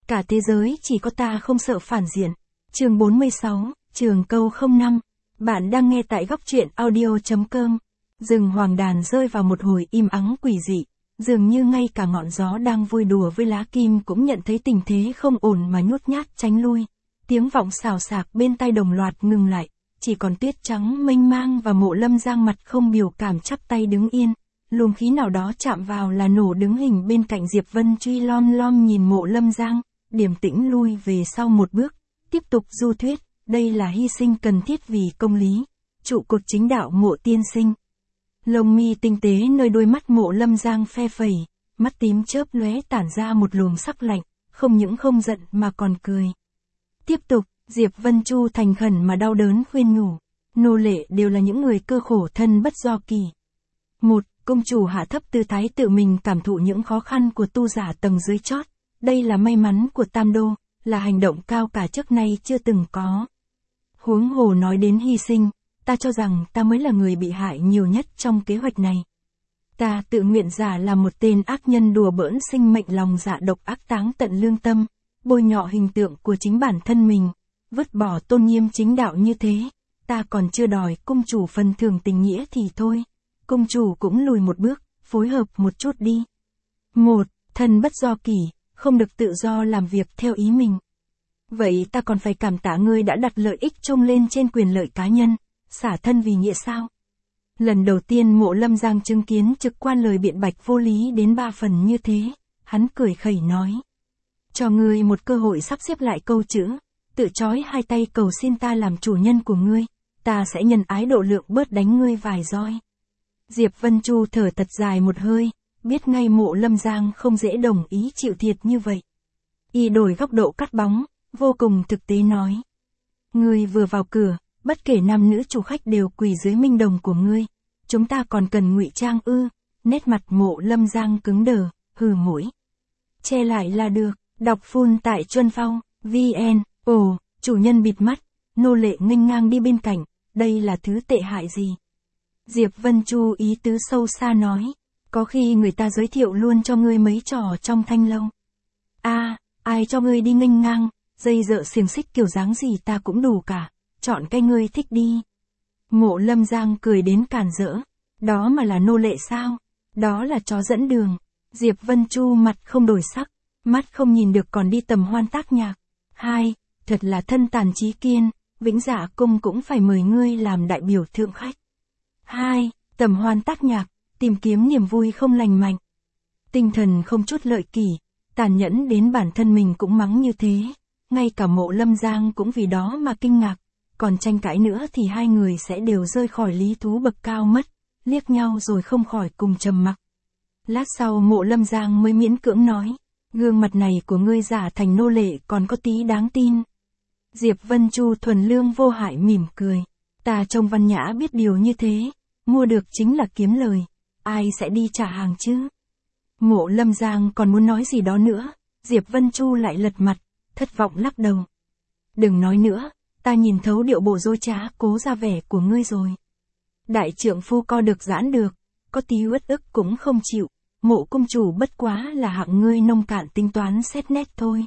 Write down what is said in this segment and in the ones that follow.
Cả thế giới chỉ có ta không sợ phản diện. Chương 46, Trường câu 05. Bạn đang nghe tại góc truyện audio.com. Rừng hoàng đàn rơi vào một hồi im ắng quỷ dị. Dường như ngay cả ngọn gió đang vui đùa với lá kim cũng nhận thấy tình thế không ổn mà nhút nhát tránh lui. Tiếng vọng xào xạc bên tai đồng loạt ngừng lại. Chỉ còn tuyết trắng mênh mang và Mộ Lâm Giang mặt không biểu cảm chắp tay đứng yên. Luồng khí nào đó chạm vào là nổ đứng hình bên cạnh Diệp Vân Truy lom lom nhìn Mộ Lâm Giang, điềm tĩnh lui về sau một bước, tiếp tục du thuyết, đây là hy sinh cần thiết vì công lý, trụ cột chính đạo Mộ tiên sinh. Lông mi tinh tế nơi đôi mắt Mộ Lâm Giang phe phẩy, mắt tím chớp lóe tản ra một luồng sắc lạnh, không những không giận mà còn cười. Tiếp tục, Diệp Vân Chu thành khẩn mà đau đớn khuyên nhủ, nô lệ đều là những người cơ khổ thân bất do kỳ. Một, công chủ hạ thấp tư thái tự mình cảm thụ những khó khăn của tu giả tầng dưới chót, đây là may mắn của Tam Đô, là hành động cao cả trước nay chưa từng có. Huống hồ nói đến hy sinh, ta cho rằng ta mới là người bị hại nhiều nhất trong kế hoạch này. Ta tự nguyện giả là một tên ác nhân đùa bỡn sinh mệnh lòng dạ độc ác táng tận lương tâm, bôi nhọ hình tượng của chính bản thân mình, vứt bỏ tôn nghiêm chính đạo như thế, ta còn chưa đòi cung chủ phần thưởng tình nghĩa thì thôi. Cung chủ cũng lùi một bước, phối hợp một chút đi. Một, thân bất do kỷ, không được tự do làm việc theo ý mình. Vậy ta còn phải cảm tạ ngươi đã đặt lợi ích trông lên trên quyền lợi cá nhân, xả thân vì nghĩa sao? Lần đầu tiên Mộ Lâm Giang chứng kiến trực quan lời biện bạch vô lý đến 3 phần như thế, hắn cười khẩy nói. Cho ngươi một cơ hội sắp xếp lại câu chữ, tự trói hai tay cầu xin ta làm chủ nhân của ngươi, ta sẽ nhân ái độ lượng bớt đánh ngươi vài roi. Diệp Vân Chu thở thật dài một hơi, biết ngay Mộ Lâm Giang không dễ đồng ý chịu thiệt như vậy. Y đổi góc độ cắt bóng, vô cùng thực tế nói. Ngươi vừa vào cửa, bất kể nam nữ chủ khách đều quỳ dưới minh đồng của ngươi. Chúng ta còn cần ngụy trang ư? Nét mặt Mộ Lâm Giang cứng đờ, hừ mũi. Che lại là được, đọc full tại Chuân Phong, VN, ồ, chủ nhân bịt mắt, nô lệ nghênh ngang đi bên cạnh, đây là thứ tệ hại gì? Diệp Vân Chu ý tứ sâu xa nói, có khi người ta giới thiệu luôn cho ngươi mấy trò trong thanh lâu. Ai cho ngươi đi nghênh ngang, dây dợ xiềng xích kiểu dáng gì ta cũng đủ cả, chọn cái ngươi thích đi. Mộ Lâm Giang cười đến càn rỡ, đó mà là nô lệ sao, đó là chó dẫn đường. Diệp Vân Chu mặt không đổi sắc, mắt không nhìn được còn đi tầm hoan tác nhạc. Hai, thật là thân tàn trí kiên, Vĩnh Dạ Cung cũng phải mời ngươi làm đại biểu thượng khách. Hai, tầm hoan tác nhạc, tìm kiếm niềm vui không lành mạnh. Tinh thần không chút lợi kỷ, tàn nhẫn đến bản thân mình cũng mắng như thế, ngay cả Mộ Lâm Giang cũng vì đó mà kinh ngạc, còn tranh cãi nữa thì hai người sẽ đều rơi khỏi lý thú bậc cao mất, liếc nhau rồi không khỏi cùng trầm mặc. Lát sau Mộ Lâm Giang mới miễn cưỡng nói, gương mặt này của ngươi giả thành nô lệ còn có tí đáng tin. Diệp Vân Chu thuần lương vô hại mỉm cười, ta trông văn nhã biết điều như thế, mua được chính là kiếm lời, ai sẽ đi trả hàng chứ? Mộ Lâm Giang còn muốn nói gì đó nữa, Diệp Vân Chu lại lật mặt, thất vọng lắc đầu. Đừng nói nữa, ta nhìn thấu điệu bộ dối trá cố ra vẻ của ngươi rồi. Đại trượng phu co được giãn được, có tí uất ức cũng không chịu, Mộ cung chủ bất quá là hạng ngươi nông cạn tính toán xét nét thôi.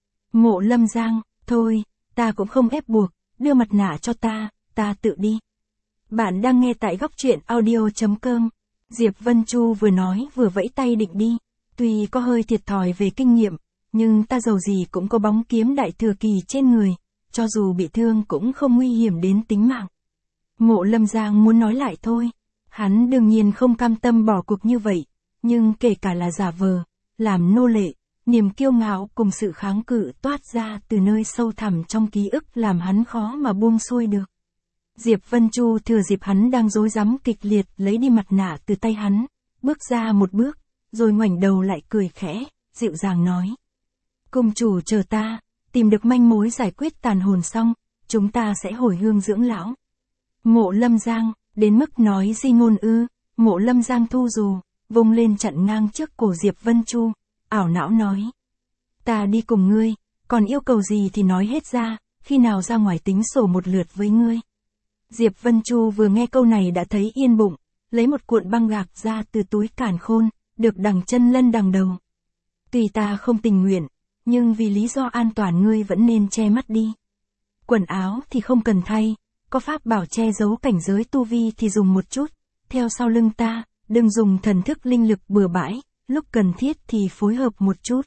Mộ Lâm Giang, thôi, ta cũng không ép buộc, đưa mặt nạ cho ta tự đi. Bạn đang nghe tại góc truyện audio.com. Diệp Vân Chu vừa nói vừa vẫy tay định đi, tuy có hơi thiệt thòi về kinh nghiệm, nhưng ta dầu gì cũng có bóng kiếm đại thừa kỳ trên người, cho dù bị thương cũng không nguy hiểm đến tính mạng. Mộ Lâm Giang muốn nói lại thôi, hắn đương nhiên không cam tâm bỏ cuộc như vậy, nhưng kể cả là giả vờ, làm nô lệ, niềm kiêu ngạo cùng sự kháng cự toát ra từ nơi sâu thẳm trong ký ức làm hắn khó mà buông xuôi được. Diệp Vân Chu thừa dịp hắn đang rối rắm kịch liệt lấy đi mặt nạ từ tay hắn, bước ra một bước, rồi ngoảnh đầu lại cười khẽ, dịu dàng nói. Cung chủ chờ ta, tìm được manh mối giải quyết tàn hồn xong, chúng ta sẽ hồi hương dưỡng lão. Mộ Lâm Giang, đến mức nói di ngôn ư? Mộ Lâm Giang thu dù, vung lên chặn ngang trước cổ Diệp Vân Chu, ảo não nói. Ta đi cùng ngươi, còn yêu cầu gì thì nói hết ra, khi nào ra ngoài tính sổ một lượt với ngươi. Diệp Vân Chu vừa nghe câu này đã thấy yên bụng, lấy một cuộn băng gạc ra từ túi càn khôn, được đằng chân lân đằng đầu. Tuy ta không tình nguyện, nhưng vì lý do an toàn ngươi vẫn nên che mắt đi. Quần áo thì không cần thay, có pháp bảo che giấu cảnh giới tu vi thì dùng một chút, theo sau lưng ta, đừng dùng thần thức linh lực bừa bãi, lúc cần thiết thì phối hợp một chút.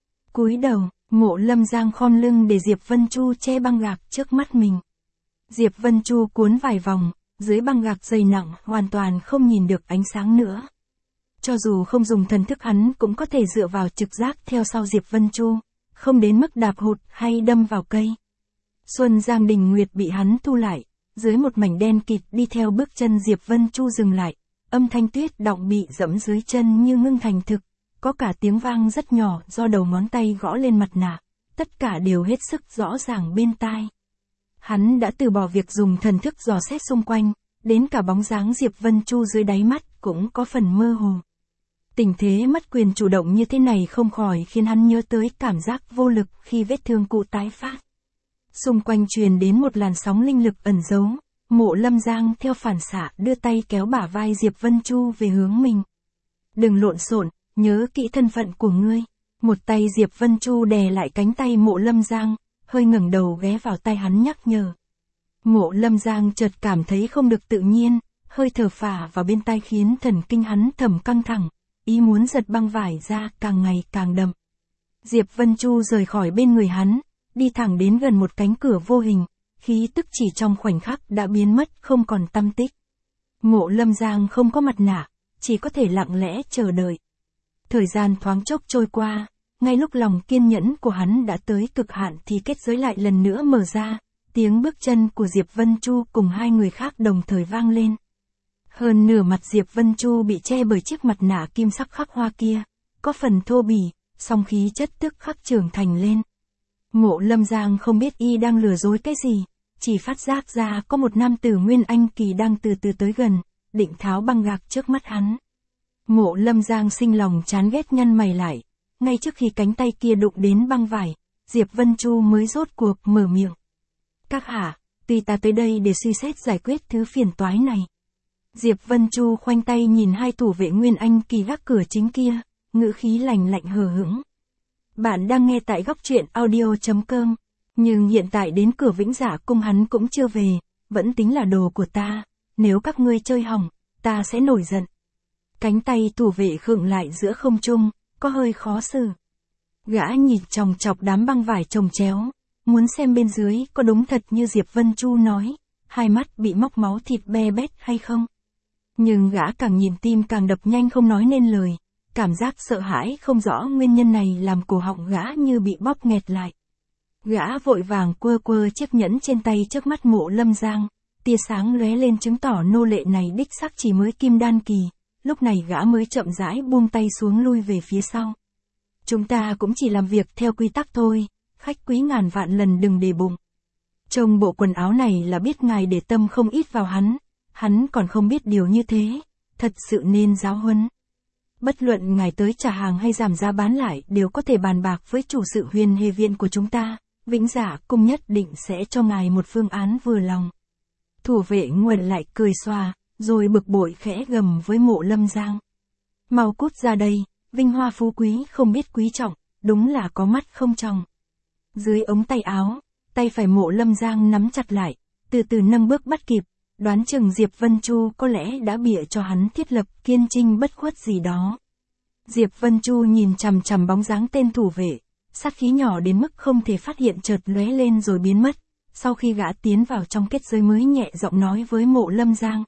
Cúi đầu, Mộ Lâm Giang khom lưng để Diệp Vân Chu che băng gạc trước mắt mình. Diệp Vân Chu cuốn vài vòng, dưới băng gạc dày nặng hoàn toàn không nhìn được ánh sáng nữa. Cho dù không dùng thần thức hắn cũng có thể dựa vào trực giác theo sau Diệp Vân Chu, không đến mức đạp hụt hay đâm vào cây. Xuân Giang Đình Nguyệt bị hắn thu lại, dưới một mảnh đen kịt đi theo bước chân Diệp Vân Chu dừng lại, âm thanh tuyết đọng bị dẫm dưới chân như ngưng thành thực, có cả tiếng vang rất nhỏ do đầu ngón tay gõ lên mặt nạ, tất cả đều hết sức rõ ràng bên tai. Hắn đã từ bỏ việc dùng thần thức dò xét xung quanh, đến cả bóng dáng Diệp Vân Chu dưới đáy mắt cũng có phần mơ hồ. Tình thế mất quyền chủ động như thế này không khỏi khiến hắn nhớ tới cảm giác vô lực khi vết thương cũ tái phát. Xung quanh truyền đến một làn sóng linh lực ẩn giấu, Mộ Lâm Giang theo phản xạ đưa tay kéo bả vai Diệp Vân Chu về hướng mình. Đừng lộn xộn, nhớ kỹ thân phận của ngươi. Một tay Diệp Vân Chu đè lại cánh tay Mộ Lâm Giang, hơi ngẩng đầu ghé vào tay hắn nhắc nhở. Mộ Lâm Giang chợt cảm thấy không được tự nhiên, hơi thở phả vào bên tai khiến thần kinh hắn thầm căng thẳng, ý muốn giật băng vải ra càng ngày càng đậm. Diệp Vân Chu rời khỏi bên người hắn, đi thẳng đến gần một cánh cửa vô hình, khí tức chỉ trong khoảnh khắc đã biến mất không còn tăm tích. Mộ Lâm Giang không có mặt nạ, chỉ có thể lặng lẽ chờ đợi. Thời gian thoáng chốc trôi qua, ngay lúc lòng kiên nhẫn của hắn đã tới cực hạn thì kết giới lại lần nữa mở ra, tiếng bước chân của Diệp Vân Chu cùng hai người khác đồng thời vang lên. Hơn nửa mặt Diệp Vân Chu bị che bởi chiếc mặt nạ kim sắc khắc hoa kia, có phần thô bỉ, song khí chất tức khắc trưởng thành lên. Mộ Lâm Giang không biết y đang lừa dối cái gì, chỉ phát giác ra có một nam tử Nguyên Anh kỳ đang từ từ tới gần, định tháo băng gạc trước mắt hắn. Mộ Lâm Giang sinh lòng chán ghét nhăn mày lại, ngay trước khi cánh tay kia đụng đến băng vải, Diệp Vân Chu mới rốt cuộc mở miệng. Các hạ, tuy ta tới đây để suy xét giải quyết thứ phiền toái này. Diệp Vân Chu khoanh tay nhìn hai thủ vệ Nguyên Anh kỳ gác cửa chính kia, ngữ khí lạnh lạnh hờ hững. Bạn đang nghe tại góc truyện audio.com, nhưng hiện tại đến cửa Vĩnh Dạ Cung hắn cũng chưa về, vẫn tính là đồ của ta, nếu các ngươi chơi hỏng, ta sẽ nổi giận. Cánh tay thủ vệ khựng lại giữa không trung, có hơi khó xử. Gã nhìn chòng chọc đám băng vải chồng chéo, muốn xem bên dưới có đúng thật như Diệp Vân Chu nói, hai mắt bị móc máu thịt be bét hay không. Nhưng gã càng nhìn tim càng đập nhanh không nói nên lời, cảm giác sợ hãi không rõ nguyên nhân này làm cổ họng gã như bị bóp nghẹt lại. Gã vội vàng quơ quơ chiếc nhẫn trên tay trước mắt Mộ Lâm Giang, tia sáng lóe lên chứng tỏ nô lệ này đích xác chỉ mới kim đan kỳ, lúc này gã mới chậm rãi buông tay xuống lui về phía sau. Chúng ta cũng chỉ làm việc theo quy tắc thôi, khách quý ngàn vạn lần đừng để bụng. Trông bộ quần áo này là biết ngài để tâm không ít vào hắn còn không biết điều như thế, thật sự nên giáo huấn. Bất luận ngài tới trả hàng hay giảm giá bán lại đều có thể bàn bạc với chủ sự Huyền Hề Viện của chúng ta, Vĩnh Dạ Cung nhất định sẽ cho ngài một phương án vừa lòng. Thủ vệ nguồn lại cười xòa, rồi bực bội khẽ gầm với Mộ Lâm Giang. Mau cút ra đây, vinh hoa phú quý không biết quý trọng, đúng là có mắt không tròng. Dưới ống tay áo, tay phải Mộ Lâm Giang nắm chặt lại, từ từ nâng bước bắt kịp, đoán chừng Diệp Vân Chu có lẽ đã bịa cho hắn thiết lập kiên trinh bất khuất gì đó. Diệp Vân Chu nhìn chằm chằm bóng dáng tên thủ vệ, sát khí nhỏ đến mức không thể phát hiện chợt lóe lên rồi biến mất, sau khi gã tiến vào trong kết giới mới nhẹ giọng nói với Mộ Lâm Giang.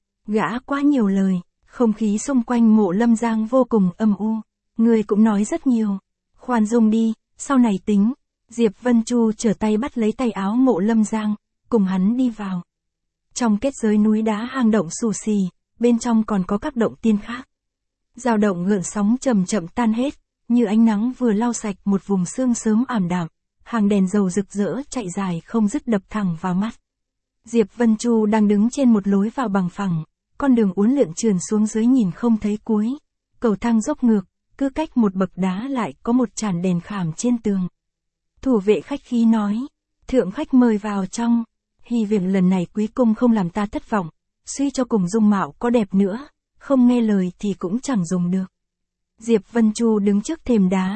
Gã quá nhiều lời, không khí xung quanh Mộ Lâm Giang vô cùng âm u, người cũng nói rất nhiều, khoan dung đi, sau này tính. Diệp Vân Chu trở tay bắt lấy tay áo Mộ Lâm Giang, cùng hắn đi vào. Trong kết giới núi đá hang động xù xì, bên trong còn có các động tiên khác. Dao động gợn sóng chậm chậm tan hết, như ánh nắng vừa lau sạch một vùng sương sớm ảm đạm, hàng đèn dầu rực rỡ chạy dài không dứt đập thẳng vào mắt. Diệp Vân Chu đang đứng trên một lối vào bằng phẳng, con đường uốn lượn trườn xuống dưới nhìn không thấy cuối, cầu thang dốc ngược, cứ cách một bậc đá lại có một tràn đèn khảm trên tường. Thủ vệ khách khí nói, thượng khách mời vào trong, hy vọng lần này quý cung không làm ta thất vọng, suy cho cùng dung mạo có đẹp nữa, không nghe lời thì cũng chẳng dùng được. Diệp Vân Chu đứng trước thềm đá,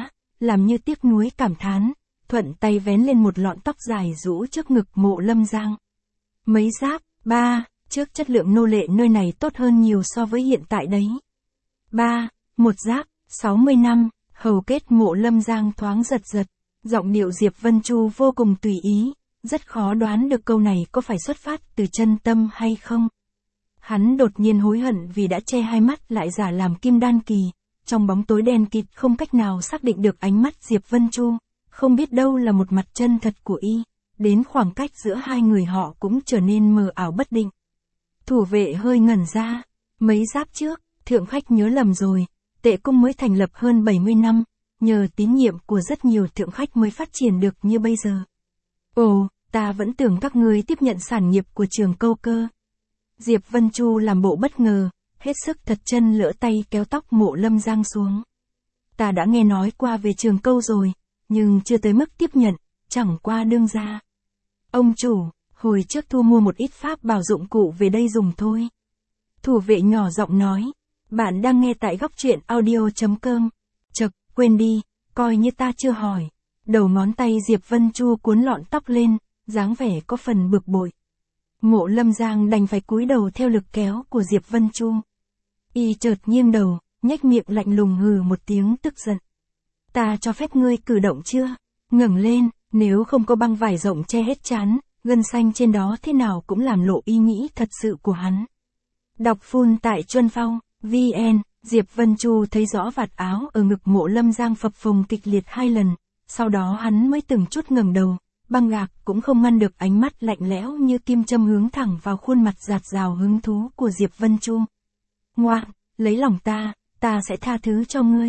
làm như tiếc nuối cảm thán, thuận tay vén lên một lọn tóc dài rũ trước ngực Mộ Lâm Giang. Mấy giáp, ba, trước chất lượng nô lệ nơi này tốt hơn nhiều so với hiện tại đấy. Ba, một giáp, 60 năm, hầu kết Mộ Lâm Giang thoáng giật giật, giọng điệu Diệp Vân Chu vô cùng tùy ý, rất khó đoán được câu này có phải xuất phát từ chân tâm hay không. Hắn đột nhiên hối hận vì đã che hai mắt lại giả làm Kim Đan Kỳ, trong bóng tối đen kịt không cách nào xác định được ánh mắt Diệp Vân Chu, không biết đâu là một mặt chân thật của y, đến khoảng cách giữa hai người họ cũng trở nên mờ ảo bất định. Thủ vệ hơi ngẩn ra, mấy giáp trước, thượng khách nhớ lầm rồi, Tệ Cung mới thành lập hơn 70 năm, nhờ tín nhiệm của rất nhiều thượng khách mới phát triển được như bây giờ. Ồ, ta vẫn tưởng các ngươi tiếp nhận sản nghiệp của Trường Câu cơ. Diệp Vân Chu làm bộ bất ngờ, hết sức thật chân lỡ tay kéo tóc Mộ Lâm Giang xuống. Ta đã nghe nói qua về Trường Câu rồi, nhưng chưa tới mức tiếp nhận, chẳng qua đương ra. Ông chủ, hồi trước thu mua một ít pháp bảo dụng cụ về đây dùng thôi. Thủ vệ nhỏ giọng nói, bạn đang nghe tại góc truyện audio.com. Chậc, quên đi, coi như ta chưa hỏi. Đầu ngón tay Diệp Vân Chu cuốn lọn tóc lên, dáng vẻ có phần bực bội. Mộ Lâm Giang đành phải cúi đầu theo lực kéo của Diệp Vân Chu. Y chợt nghiêng đầu, nhếch miệng lạnh lùng hừ một tiếng tức giận. Ta cho phép ngươi cử động chưa? Ngẩng lên, nếu không có băng vải rộng che hết trán, gân xanh trên đó thế nào cũng làm lộ ý nghĩ thật sự của hắn. Đọc full tại Chuân Phong, VN, Diệp Vân Chu thấy rõ vạt áo ở ngực Mộ Lâm Giang phập phồng kịch liệt 2 lần, sau đó hắn mới từng chút ngẩng đầu, băng gạc cũng không ngăn được ánh mắt lạnh lẽo như kim châm hướng thẳng vào khuôn mặt dạt dào hứng thú của Diệp Vân Chu. Ngoan, lấy lòng ta sẽ tha thứ cho ngươi.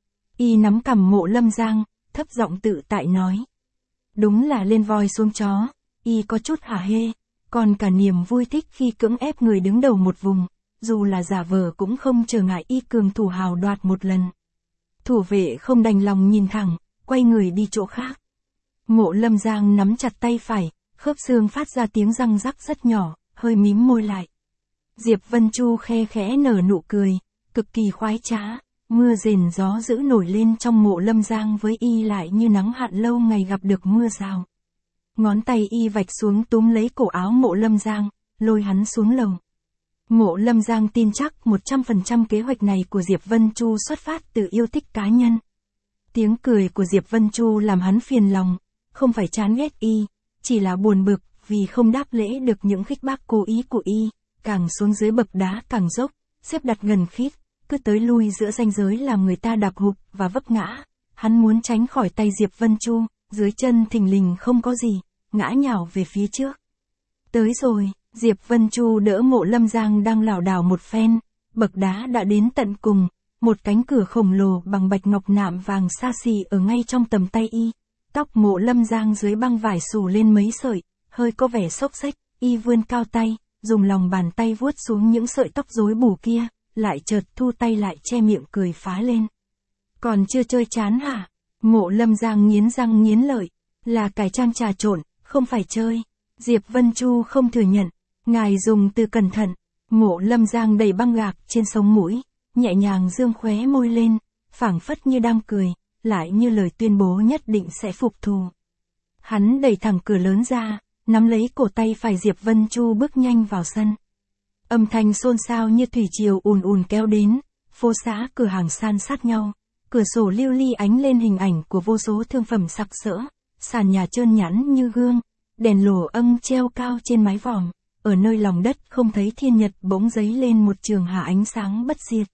Y nắm cằm Mộ Lâm Giang, thấp giọng tự tại nói. Đúng là lên voi xuống chó, y có chút hả hê, còn cả niềm vui thích khi cưỡng ép người đứng đầu một vùng, dù là giả vờ cũng không trở ngại y cường thủ hào đoạt một lần. Thủ vệ không đành lòng nhìn thẳng, quay người đi chỗ khác. Mộ Lâm Giang nắm chặt tay phải, khớp xương phát ra tiếng răng rắc rất nhỏ, hơi mím môi lại. Diệp Vân Chu khe khẽ nở nụ cười, cực kỳ khoái trá, mưa rền gió dữ nổi lên trong Mộ Lâm Giang với y lại như nắng hạn lâu ngày gặp được mưa rào. Ngón tay y vạch xuống túm lấy cổ áo Mộ Lâm Giang, lôi hắn xuống lầu. Mộ Lâm Giang tin chắc 100% kế hoạch này của Diệp Vân Chu xuất phát từ yêu thích cá nhân. Tiếng cười của Diệp Vân Chu làm hắn phiền lòng, không phải chán ghét y, chỉ là buồn bực vì không đáp lễ được những khích bác cố ý của y, càng xuống dưới bậc đá càng dốc, xếp đặt gần khít, cứ tới lui giữa ranh giới làm người ta đạp hụt và vấp ngã. Hắn muốn tránh khỏi tay Diệp Vân Chu, dưới chân thình lình không có gì, ngã nhào về phía trước. Tới rồi, Diệp Vân Chu đỡ Mộ Lâm Giang đang lảo đảo một phen, bậc đá đã đến tận cùng, một cánh cửa khổng lồ bằng bạch ngọc nạm vàng xa xỉ ở ngay trong tầm tay y. Tóc Mộ Lâm Giang dưới băng vải xù lên mấy sợi, hơi có vẻ xốc xếch, y vươn cao tay, dùng lòng bàn tay vuốt xuống những sợi tóc rối bù kia, lại chợt thu tay lại che miệng cười phá lên. Còn chưa chơi chán hả? Mộ Lâm Giang nghiến răng nghiến lợi, là cải trang trà trộn, không phải chơi. Diệp Vân Chu không thừa nhận, ngài dùng từ cẩn thận. Mộ Lâm Giang đẩy băng gạc trên sống mũi, nhẹ nhàng dương khóe môi lên, phảng phất như đang cười, lại như lời tuyên bố nhất định sẽ phục thù. Hắn đẩy thẳng cửa lớn ra, nắm lấy cổ tay phải Diệp Vân Chu bước nhanh vào sân. Âm thanh xôn xao như thủy triều ùn ùn kéo đến, phố xá cửa hàng san sát nhau, cửa sổ lưu ly ánh lên hình ảnh của vô số thương phẩm sặc sỡ, sàn nhà trơn nhẵn như gương, đèn lồ âng treo cao trên mái vòm, ở nơi lòng đất không thấy thiên nhật bỗng dấy lên một trường hạ ánh sáng bất diệt.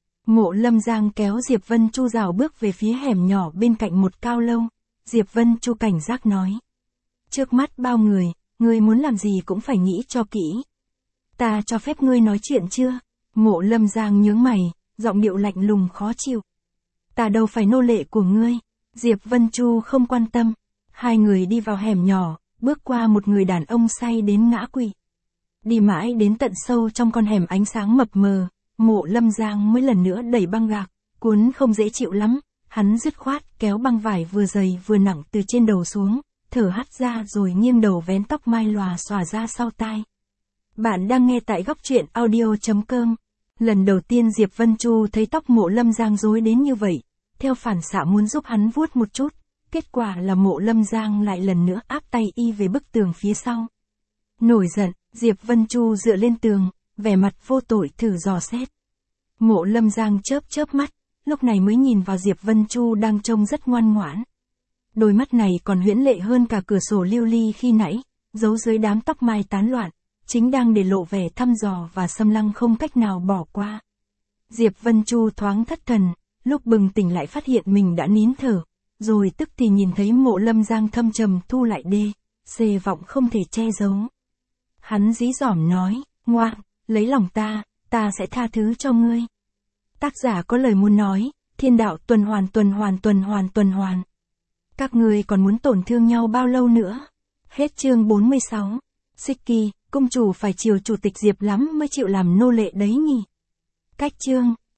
Mộ Lâm Giang kéo Diệp Vân Chu rảo bước về phía hẻm nhỏ bên cạnh một cao lâu. Diệp Vân Chu cảnh giác nói. Trước mắt bao người, ngươi muốn làm gì cũng phải nghĩ cho kỹ. Ta cho phép ngươi nói chuyện chưa? Mộ Lâm Giang nhướng mày, giọng điệu lạnh lùng khó chịu. Ta đâu phải nô lệ của ngươi. Diệp Vân Chu không quan tâm. Hai người đi vào hẻm nhỏ, bước qua một người đàn ông say đến ngã quỵ. Đi mãi đến tận sâu trong con hẻm ánh sáng mập mờ, Mộ Lâm Giang mới lần nữa đẩy băng gạc, cuốn không dễ chịu lắm, hắn dứt khoát kéo băng vải vừa dày vừa nặng từ trên đầu xuống, thở hắt ra rồi nghiêng đầu vén tóc mai lòa xòa ra sau tai. Bạn đang nghe tại góc truyện audio.com. Lần đầu tiên Diệp Vân Chu thấy tóc Mộ Lâm Giang rối đến như vậy, theo phản xạ muốn giúp hắn vuốt một chút, kết quả là Mộ Lâm Giang lại lần nữa áp tay y về bức tường phía sau. Nổi giận, Diệp Vân Chu dựa lên tường, vẻ mặt vô tội thử dò xét. Mộ Lâm Giang chớp mắt, lúc này mới nhìn vào Diệp Vân Chu đang trông rất ngoan ngoãn. Đôi mắt này còn huyễn lệ hơn cả cửa sổ lưu ly khi nãy, giấu dưới đám tóc mai tán loạn, chính đang để lộ vẻ thăm dò và xâm lăng không cách nào bỏ qua. Diệp Vân Chu thoáng thất thần, lúc bừng tỉnh lại phát hiện mình đã nín thở, rồi tức thì nhìn thấy Mộ Lâm Giang thâm trầm thu lại đê, xề vọng không thể che giấu. Hắn dí dỏm nói, ngoan, lấy lòng ta sẽ tha thứ cho ngươi. Tác giả có lời muốn nói, thiên đạo tuần hoàn. Các ngươi còn muốn tổn thương nhau bao lâu nữa? Hết chương 46. Siki, công chủ phải chiều chủ tịch Diệp lắm mới chịu làm nô lệ đấy nhỉ. Cách chương.